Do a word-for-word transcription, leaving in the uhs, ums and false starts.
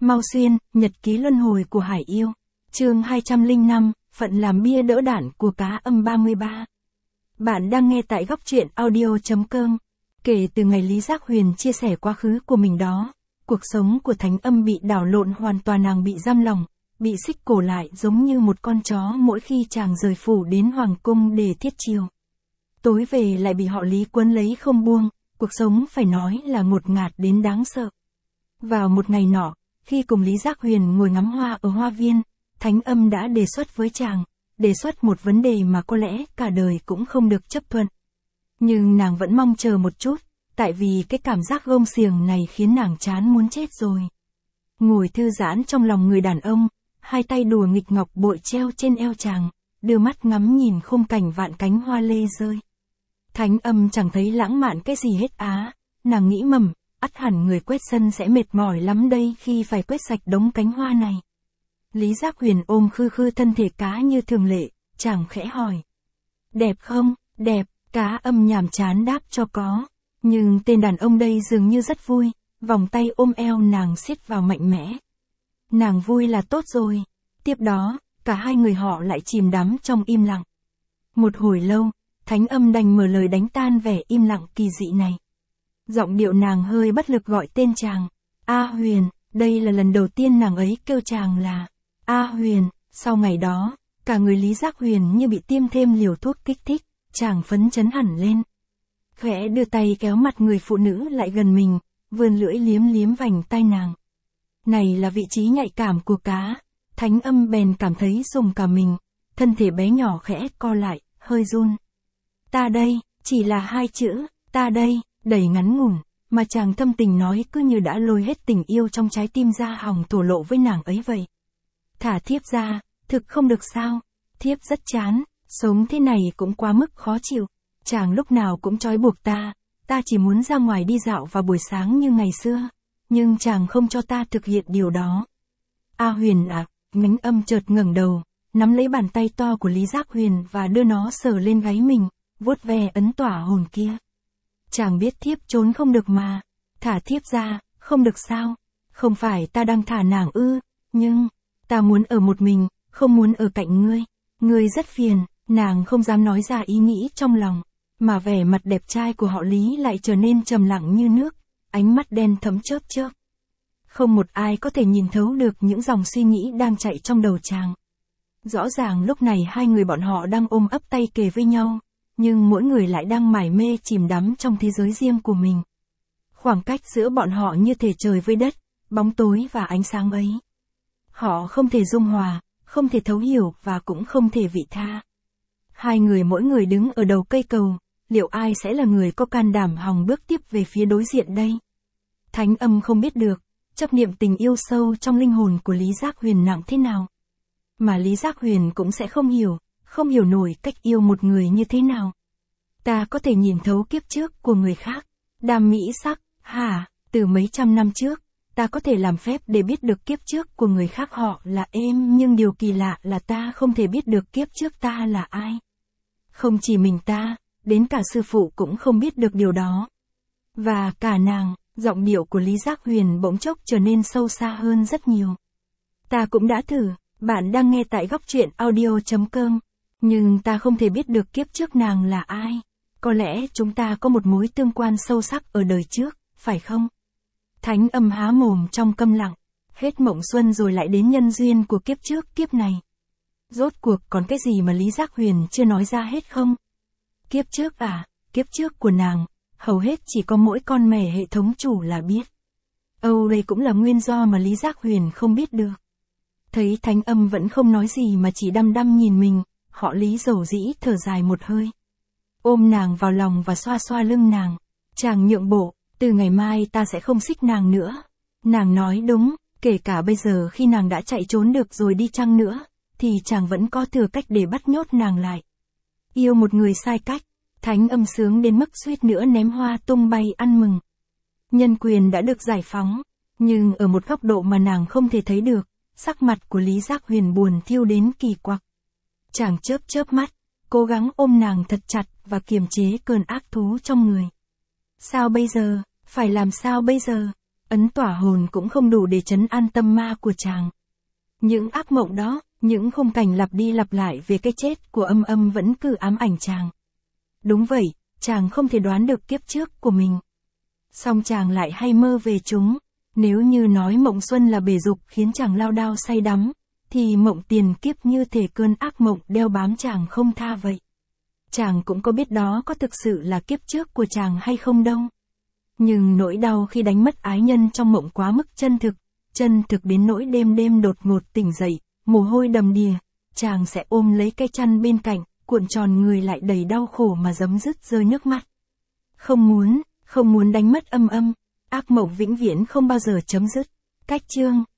Mau Xuyên, nhật ký luân hồi của Hải Yêu. Chương hai trăm lẻ năm, phận làm bia đỡ đạn của cá âm ba mươi ba. Bạn đang nghe tại góc truyện audio.com. Kể từ ngày Lý Giác Huyền chia sẻ quá khứ của mình đó, cuộc sống của Thánh Âm bị đảo lộn hoàn toàn. Nàng bị giam lòng, bị xích cổ lại giống như một con chó mỗi khi chàng rời phủ đến hoàng cung để thiết chiều. Tối về lại bị họ Lý quấn lấy không buông, cuộc sống phải nói là ngột ngạt đến đáng sợ. Vào một ngày nọ, khi cùng Lý Giác Huyền ngồi ngắm hoa ở hoa viên, Thánh Âm đã đề xuất với chàng, đề xuất một vấn đề mà có lẽ cả đời cũng không được chấp thuận. Nhưng nàng vẫn mong chờ một chút, tại vì cái cảm giác gông xiềng này khiến nàng chán muốn chết rồi. Ngồi thư giãn trong lòng người đàn ông, hai tay đùa nghịch ngọc bội treo trên eo chàng, đưa mắt ngắm nhìn khung cảnh vạn cánh hoa lê rơi. Thánh Âm chẳng thấy lãng mạn cái gì hết á, nàng nghĩ mầm, ắt hẳn người quét sân sẽ mệt mỏi lắm đây khi phải quét sạch đống cánh hoa này. Lý Giác Huyền ôm khư khư thân thể cá như thường lệ, chàng khẽ hỏi. Đẹp không? Đẹp, Cá Âm nhàm chán đáp cho có. Nhưng tên đàn ông đây dường như rất vui, vòng tay ôm eo nàng siết vào mạnh mẽ. Nàng vui là tốt rồi. Tiếp đó, cả hai người họ lại chìm đắm trong im lặng. Một hồi lâu, Thánh Âm đành mở lời đánh tan vẻ im lặng kỳ dị này. Giọng điệu nàng hơi bất lực gọi tên chàng. A Huyền, đây là lần đầu tiên nàng ấy kêu chàng là A Huyền. Sau ngày đó, cả người Lý Giác Huyền như bị tiêm thêm liều thuốc kích thích, chàng phấn chấn hẳn lên. Khẽ đưa tay kéo mặt người phụ nữ lại gần mình, vươn lưỡi liếm liếm vành tai nàng. Này là vị trí nhạy cảm của cá. Thánh Âm bèn cảm thấy rùng cả mình, thân thể bé nhỏ khẽ co lại, hơi run. Ta đây, chỉ là hai chữ, ta đây, đầy ngắn ngủn, mà chàng thâm tình nói cứ như đã lôi hết tình yêu trong trái tim ra hòng thổ lộ với nàng ấy vậy. Thả thiếp ra, thực không được sao, thiếp rất chán, sống thế này cũng quá mức khó chịu, chàng lúc nào cũng trói buộc ta, ta chỉ muốn ra ngoài đi dạo vào buổi sáng như ngày xưa, nhưng chàng không cho ta thực hiện điều đó. A Huyền à, Thánh Âm chợt ngẩng đầu, nắm lấy bàn tay to của Lý Giác Huyền và đưa nó sờ lên gáy mình, vuốt ve ấn tỏa hồn kia. Chàng biết thiếp trốn không được mà, thả thiếp ra, không được sao, không phải ta đang thả nàng ư, nhưng, ta muốn ở một mình, không muốn ở cạnh ngươi, ngươi rất phiền. Nàng không dám nói ra ý nghĩ trong lòng, mà vẻ mặt đẹp trai của họ Lý lại trở nên trầm lặng như nước, ánh mắt đen thẫm chớp chớp. Không một ai có thể nhìn thấu được những dòng suy nghĩ đang chạy trong đầu chàng. Rõ ràng lúc này hai người bọn họ đang ôm ấp tay kề với nhau, nhưng mỗi người lại đang mải mê chìm đắm trong thế giới riêng của mình. Khoảng cách giữa bọn họ như thể trời với đất, bóng tối và ánh sáng ấy. Họ không thể dung hòa, không thể thấu hiểu và cũng không thể vị tha. Hai người mỗi người đứng ở đầu cây cầu, liệu ai sẽ là người có can đảm hòng bước tiếp về phía đối diện đây? Thánh Âm không biết được, chấp niệm tình yêu sâu trong linh hồn của Lý Giác Huyền nặng thế nào. Mà Lý Giác Huyền cũng sẽ không hiểu, không hiểu nổi cách yêu một người như thế nào. Ta có thể nhìn thấu kiếp trước của người khác. Đam mỹ sắc, hả, từ mấy trăm năm trước, ta có thể làm phép để biết được kiếp trước của người khác họ là em, nhưng điều kỳ lạ là ta không thể biết được kiếp trước ta là ai. Không chỉ mình ta, đến cả sư phụ cũng không biết được điều đó. Và cả nàng, giọng điệu của Lý Giác Huyền bỗng chốc trở nên sâu xa hơn rất nhiều. Ta cũng đã thử, bạn đang nghe tại góc truyện audio.com, nhưng ta không thể biết được kiếp trước nàng là ai. Có lẽ chúng ta có một mối tương quan sâu sắc ở đời trước, phải không? Thánh Âm há mồm trong câm lặng, hết mộng xuân rồi lại đến nhân duyên của kiếp trước kiếp này. Rốt cuộc còn cái gì mà Lý Giác Huyền chưa nói ra hết không? Kiếp trước à, kiếp trước của nàng, hầu hết chỉ có mỗi con mẹ hệ thống chủ là biết. Âu đây cũng là nguyên do mà Lý Giác Huyền không biết được. Thấy Thánh Âm vẫn không nói gì mà chỉ đăm đăm nhìn mình, họ Lý dầu dĩ thở dài một hơi. Ôm nàng vào lòng và xoa xoa lưng nàng. Chàng nhượng bộ, từ ngày mai ta sẽ không xích nàng nữa. Nàng nói đúng, kể cả bây giờ khi nàng đã chạy trốn được rồi đi chăng nữa, thì chàng vẫn có thừa cách để bắt nhốt nàng lại. Yêu một người sai cách, Thánh Âm sướng đến mức suýt nữa ném hoa tung bay ăn mừng. Nhân quyền đã được giải phóng, nhưng ở một góc độ mà nàng không thể thấy được, sắc mặt của Lý Giác Huyền buồn thiêu đến kỳ quặc. Chàng chớp chớp mắt, cố gắng ôm nàng thật chặt và kiềm chế cơn ác thú trong người. Sao bây giờ, phải làm sao bây giờ? ấn tỏa hồn cũng không đủ để trấn an tâm ma của chàng. Những ác mộng đó, những khung cảnh lặp đi lặp lại về cái chết của Âm Âm vẫn cứ ám ảnh chàng. Đúng vậy, chàng không thể đoán được kiếp trước của mình. Song chàng lại hay mơ về chúng. Nếu như nói mộng xuân là bể dục khiến chàng lao đao say đắm, thì mộng tiền kiếp như thể cơn ác mộng đeo bám chàng không tha vậy. Chàng cũng có biết đó có thực sự là kiếp trước của chàng hay không đâu. Nhưng nỗi đau khi đánh mất ái nhân trong mộng quá mức chân thực, chân thực đến nỗi đêm đêm đột ngột tỉnh dậy, mồ hôi đầm đìa, chàng sẽ ôm lấy cái chăn bên cạnh, cuộn tròn người lại đầy đau khổ mà giấm dứt rơi nước mắt. Không muốn, không muốn đánh mất Âm Âm, ác mộng vĩnh viễn không bao giờ chấm dứt. Cách chương